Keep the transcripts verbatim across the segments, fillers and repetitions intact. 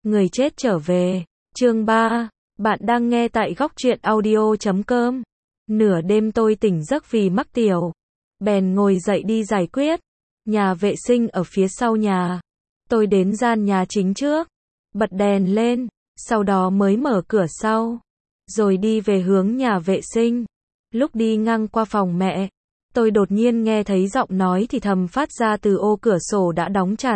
Người chết trở về. Chương ba. Bạn đang nghe tại góc truyện audio chấm com. Nửa đêm tôi tỉnh giấc vì mắc tiểu. Bèn ngồi dậy đi giải quyết. Nhà vệ sinh ở phía sau nhà. Tôi đến gian nhà chính trước. Bật đèn lên. Sau đó mới mở cửa sau. Rồi đi về hướng nhà vệ sinh. Lúc đi ngang qua phòng mẹ, tôi đột nhiên nghe thấy giọng nói thì thầm phát ra từ ô cửa sổ đã đóng chặt.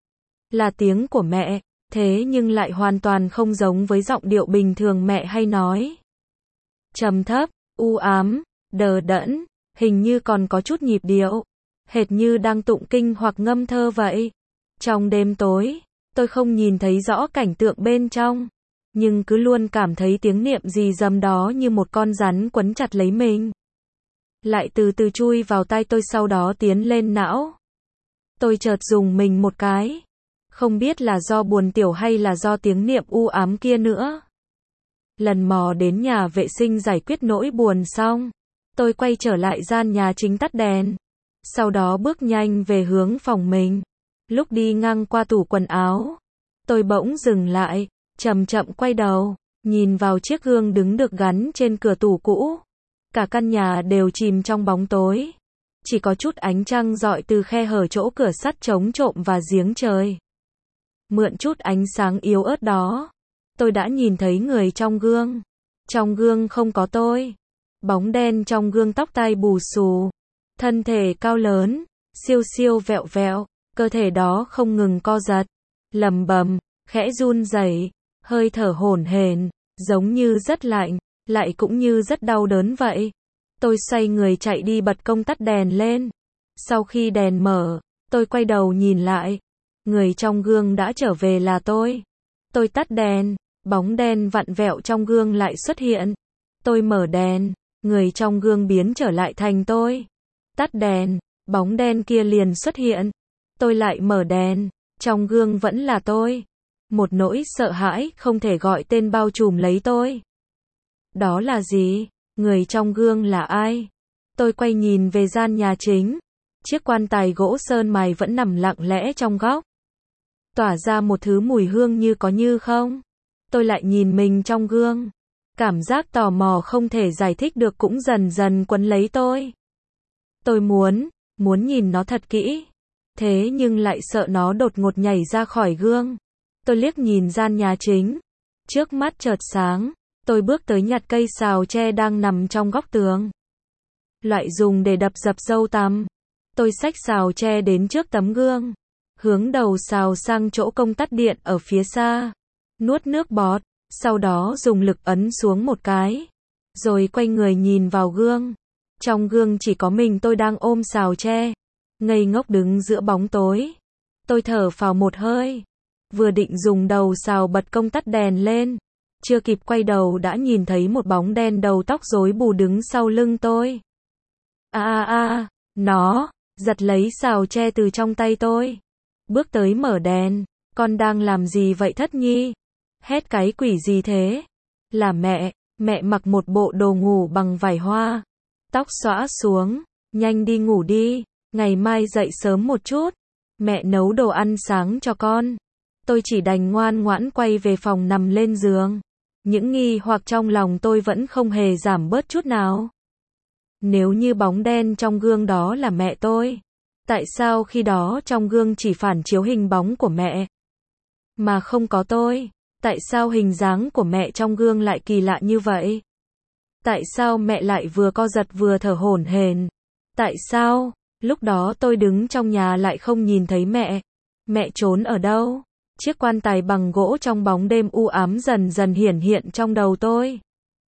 Là tiếng của mẹ, thế nhưng lại hoàn toàn không giống với giọng điệu bình thường mẹ hay nói. Trầm thấp, u ám, đờ đẫn, hình như còn có chút nhịp điệu, hệt như đang tụng kinh hoặc ngâm thơ vậy. Trong đêm tối, tôi không nhìn thấy rõ cảnh tượng bên trong, nhưng cứ luôn cảm thấy tiếng niệm gì rầm đó như một con rắn quấn chặt lấy mình. Lại từ từ chui vào tai tôi, sau đó tiến lên não. Tôi chợt rùng mình một cái. Không biết là do buồn tiểu hay là do tiếng niệm u ám kia nữa. Lần mò đến nhà vệ sinh giải quyết nỗi buồn xong, tôi quay trở lại gian nhà chính tắt đèn. Sau đó bước nhanh về hướng phòng mình. Lúc đi ngang qua tủ quần áo, tôi bỗng dừng lại, chậm chậm quay đầu, nhìn vào chiếc gương đứng được gắn trên cửa tủ cũ. Cả căn nhà đều chìm trong bóng tối. Chỉ có chút ánh trăng rọi từ khe hở chỗ cửa sắt chống trộm và giếng trời. Mượn chút ánh sáng yếu ớt đó, tôi đã nhìn thấy người trong gương. Trong gương không có tôi. Bóng đen trong gương, tóc tai bù xù, thân thể cao lớn, siêu siêu vẹo vẹo, cơ thể đó không ngừng co giật, lầm bầm, khẽ run rẩy, hơi thở hổn hển, giống như rất lạnh, lại cũng như rất đau đớn vậy. Tôi xoay người chạy đi bật công tắt đèn lên. Sau khi đèn mở, tôi quay đầu nhìn lại. Người trong gương đã trở về là tôi. Tôi tắt đèn, bóng đen vặn vẹo trong gương lại xuất hiện. Tôi mở đèn, người trong gương biến trở lại thành tôi. Tắt đèn, bóng đen kia liền xuất hiện. Tôi lại mở đèn, trong gương vẫn là tôi. Một nỗi sợ hãi không thể gọi tên bao trùm lấy tôi. Đó là gì? Người trong gương là ai? Tôi quay nhìn về gian nhà chính. Chiếc quan tài gỗ sơn mài vẫn nằm lặng lẽ trong góc, tỏa ra một thứ mùi hương như có như không. Tôi lại nhìn mình trong gương. Cảm giác tò mò không thể giải thích được cũng dần dần quấn lấy tôi. Tôi muốn, muốn nhìn nó thật kỹ. Thế nhưng lại sợ nó đột ngột nhảy ra khỏi gương. Tôi liếc nhìn gian nhà chính. Trước mắt chợt sáng. Tôi bước tới nhặt cây sào tre đang nằm trong góc tường. Loại dùng để đập dập râu tằm. Tôi xách sào tre đến trước tấm gương. Hướng đầu sào sang chỗ công tắc điện ở phía xa. Nuốt nước bọt. Sau đó dùng lực ấn xuống một cái. Rồi quay người nhìn vào gương. Trong gương chỉ có mình tôi đang ôm sào tre. Ngây ngốc đứng giữa bóng tối. Tôi thở phào một hơi. Vừa định dùng đầu sào bật công tắc đèn lên. Chưa kịp quay đầu đã nhìn thấy một bóng đen đầu tóc rối bù đứng sau lưng tôi. A a a, nó giật lấy sào tre từ trong tay tôi. Bước tới mở đèn. Con đang làm gì vậy Thất Nhi? Hét cái quỷ gì thế? Là mẹ. Mẹ mặc một bộ đồ ngủ bằng vải hoa. Tóc xõa xuống. Nhanh đi ngủ đi. Ngày mai dậy sớm một chút. Mẹ nấu đồ ăn sáng cho con. Tôi chỉ đành ngoan ngoãn quay về phòng nằm lên giường. Những nghi hoặc trong lòng tôi vẫn không hề giảm bớt chút nào. Nếu như bóng đen trong gương đó là mẹ tôi, tại sao khi đó trong gương chỉ phản chiếu hình bóng của mẹ, mà không có tôi? Tại sao hình dáng của mẹ trong gương lại kỳ lạ như vậy? Tại sao mẹ lại vừa co giật vừa thở hổn hển? Tại sao, lúc đó tôi đứng trong nhà lại không nhìn thấy mẹ? Mẹ trốn ở đâu? Chiếc quan tài bằng gỗ trong bóng đêm u ám dần dần hiển hiện trong đầu tôi.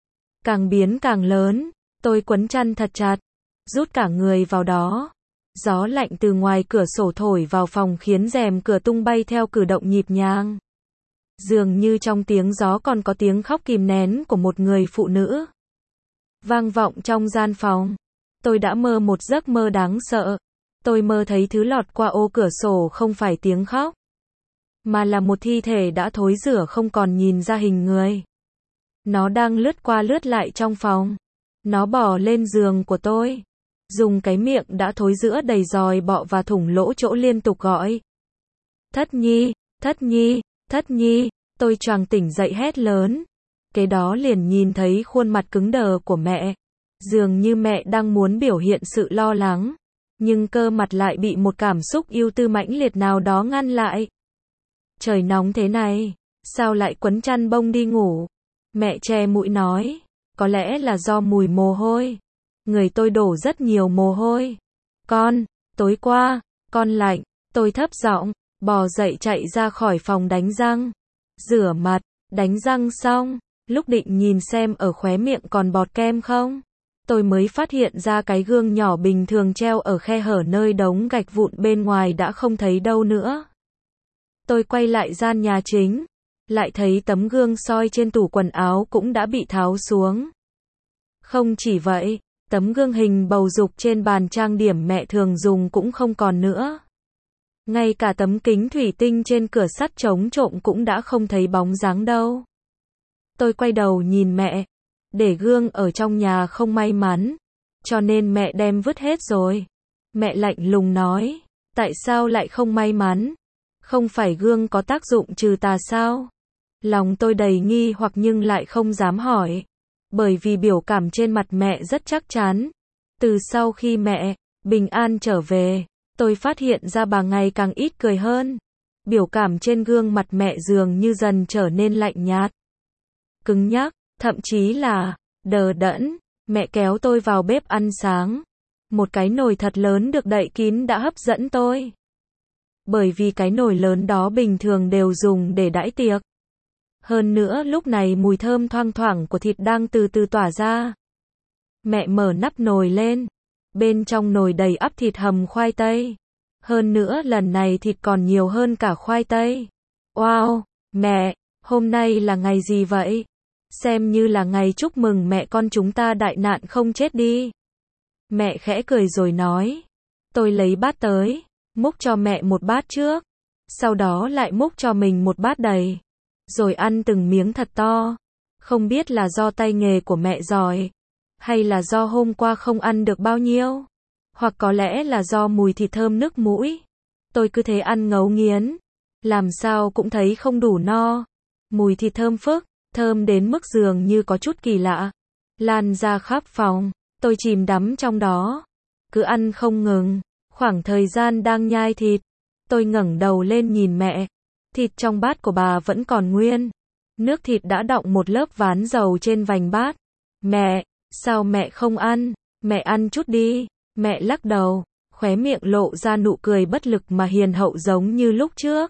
Càng biến càng lớn, tôi quấn chăn thật chặt, rút cả người vào đó. Gió lạnh từ ngoài cửa sổ thổi vào phòng khiến rèm cửa tung bay theo cử động nhịp nhàng. Dường như trong tiếng gió còn có tiếng khóc kìm nén của một người phụ nữ. Vang vọng trong gian phòng. Tôi đã mơ một giấc mơ đáng sợ. Tôi mơ thấy thứ lọt qua ô cửa sổ không phải tiếng khóc, mà là một thi thể đã thối rữa không còn nhìn ra hình người. Nó đang lướt qua lướt lại trong phòng. Nó bò lên giường của tôi. Dùng cái miệng đã thối rữa đầy giòi bọ và thủng lỗ chỗ liên tục gọi. Thất Nhi, Thất Nhi, Thất Nhi. Tôi choàng tỉnh dậy hét lớn. Kế đó liền nhìn thấy khuôn mặt cứng đờ của mẹ. Dường như mẹ đang muốn biểu hiện sự lo lắng. Nhưng cơ mặt lại bị một cảm xúc ưu tư mãnh liệt nào đó ngăn lại. Trời nóng thế này, sao lại quấn chăn bông đi ngủ? Mẹ che mũi nói, có lẽ là do mùi mồ hôi. Người tôi đổ rất nhiều mồ hôi. Con, tối qua, con lạnh, tôi thấp giọng, bò dậy chạy ra khỏi phòng đánh răng. Rửa mặt, đánh răng xong, lúc định nhìn xem ở khóe miệng còn bọt kem không. Tôi mới phát hiện ra cái gương nhỏ bình thường treo ở khe hở nơi đống gạch vụn bên ngoài đã không thấy đâu nữa. Tôi quay lại gian nhà chính, lại thấy tấm gương soi trên tủ quần áo cũng đã bị tháo xuống. Không chỉ vậy, tấm gương hình bầu dục trên bàn trang điểm mẹ thường dùng cũng không còn nữa. Ngay cả tấm kính thủy tinh trên cửa sắt chống trộm cũng đã không thấy bóng dáng đâu. Tôi quay đầu nhìn mẹ, để gương ở trong nhà không may mắn, cho nên mẹ đem vứt hết rồi. Mẹ lạnh lùng nói, tại sao lại không may mắn? Không phải gương có tác dụng trừ tà sao? Lòng tôi đầy nghi hoặc nhưng lại không dám hỏi, bởi vì biểu cảm trên mặt mẹ rất chắc chắn. Từ sau khi mẹ bình an trở về, tôi phát hiện ra bà ngày càng ít cười hơn. Biểu cảm trên gương mặt mẹ dường như dần trở nên lạnh nhạt, cứng nhắc, thậm chí là đờ đẫn. Mẹ kéo tôi vào bếp ăn sáng. Một cái nồi thật lớn được đậy kín đã hấp dẫn tôi. Bởi vì cái nồi lớn đó bình thường đều dùng để đãi tiệc. Hơn nữa lúc này mùi thơm thoang thoảng của thịt đang từ từ tỏa ra. Mẹ mở nắp nồi lên. Bên trong nồi đầy ắp thịt hầm khoai tây. Hơn nữa lần này thịt còn nhiều hơn cả khoai tây. Wow, mẹ, hôm nay là ngày gì vậy? Xem như là ngày chúc mừng mẹ con chúng ta đại nạn không chết đi. Mẹ khẽ cười rồi nói. Tôi lấy bát tới, múc cho mẹ một bát trước. Sau đó lại múc cho mình một bát đầy. Rồi ăn từng miếng thật to. Không biết là do tay nghề của mẹ giỏi, hay là do hôm qua không ăn được bao nhiêu, hoặc có lẽ là do mùi thịt thơm nức mũi. Tôi cứ thế ăn ngấu nghiến, làm sao cũng thấy không đủ no. Mùi thịt thơm phức, thơm đến mức dường như có chút kỳ lạ, lan ra khắp phòng. Tôi chìm đắm trong đó, cứ ăn không ngừng. Khoảng thời gian đang nhai thịt, tôi ngẩng đầu lên nhìn mẹ. Thịt trong bát của bà vẫn còn nguyên. Nước thịt đã đọng một lớp ván dầu trên vành bát. Mẹ, sao mẹ không ăn? Mẹ ăn chút đi. Mẹ lắc đầu, khóe miệng lộ ra nụ cười bất lực mà hiền hậu giống như lúc trước.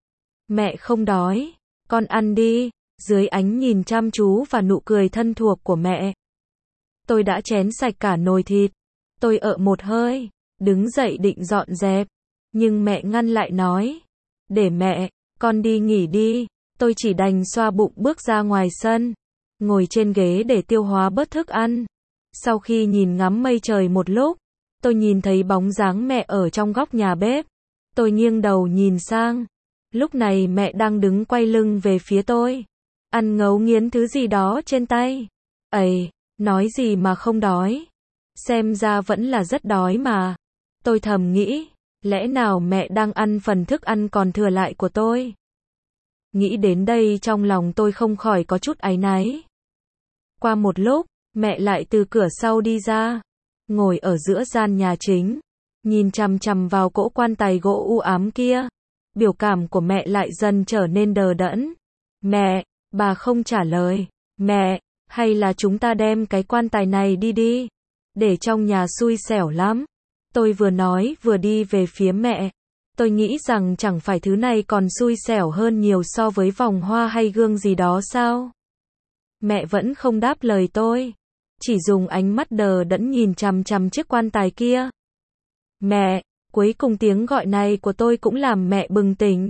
Mẹ không đói, con ăn đi. Dưới ánh nhìn chăm chú và nụ cười thân thuộc của mẹ, tôi đã chén sạch cả nồi thịt. Tôi ợ một hơi, đứng dậy định dọn dẹp, nhưng mẹ ngăn lại nói, để mẹ, con đi nghỉ đi. Tôi chỉ đành xoa bụng bước ra ngoài sân, ngồi trên ghế để tiêu hóa bớt thức ăn. Sau khi nhìn ngắm mây trời một lúc, tôi nhìn thấy bóng dáng mẹ ở trong góc nhà bếp. Tôi nghiêng đầu nhìn sang. Lúc này mẹ đang đứng quay lưng về phía tôi, ăn ngấu nghiến thứ gì đó trên tay. Ây, nói gì mà không đói. Xem ra vẫn là rất đói mà. Tôi thầm nghĩ, lẽ nào mẹ đang ăn phần thức ăn còn thừa lại của tôi? Nghĩ đến đây trong lòng tôi không khỏi có chút áy náy. Qua một lúc, mẹ lại từ cửa sau đi ra, ngồi ở giữa gian nhà chính, nhìn chằm chằm vào cỗ quan tài gỗ u ám kia. Biểu cảm của mẹ lại dần trở nên đờ đẫn. Mẹ, bà không trả lời. Mẹ, hay là chúng ta đem cái quan tài này đi đi, để trong nhà xui xẻo lắm. Tôi vừa nói vừa đi về phía mẹ. Tôi nghĩ rằng chẳng phải thứ này còn xui xẻo hơn nhiều so với vòng hoa hay gương gì đó sao? Mẹ vẫn không đáp lời tôi, chỉ dùng ánh mắt đờ đẫn nhìn chằm chằm chiếc quan tài kia. Mẹ, cuối cùng tiếng gọi này của tôi cũng làm mẹ bừng tỉnh.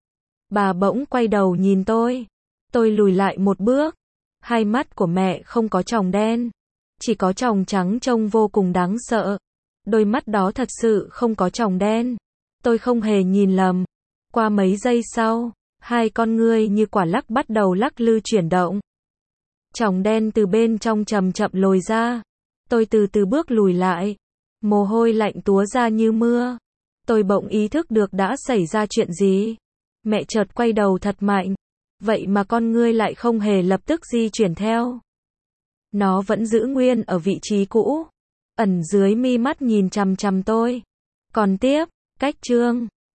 Bà bỗng quay đầu nhìn tôi. Tôi lùi lại một bước. Hai mắt của mẹ không có tròng đen, chỉ có tròng trắng trông vô cùng đáng sợ. Đôi mắt đó thật sự không có tròng đen. Tôi không hề nhìn lầm. Qua mấy giây sau, hai con ngươi như quả lắc bắt đầu lắc lư chuyển động. Tròng đen từ bên trong chậm chậm lồi ra. Tôi từ từ bước lùi lại. Mồ hôi lạnh túa ra như mưa. Tôi bỗng ý thức được đã xảy ra chuyện gì. Mẹ chợt quay đầu thật mạnh. Vậy mà con ngươi lại không hề lập tức di chuyển theo. Nó vẫn giữ nguyên ở vị trí cũ. Ẩn dưới mi mắt nhìn chằm chằm tôi. Còn tiếp, cách chương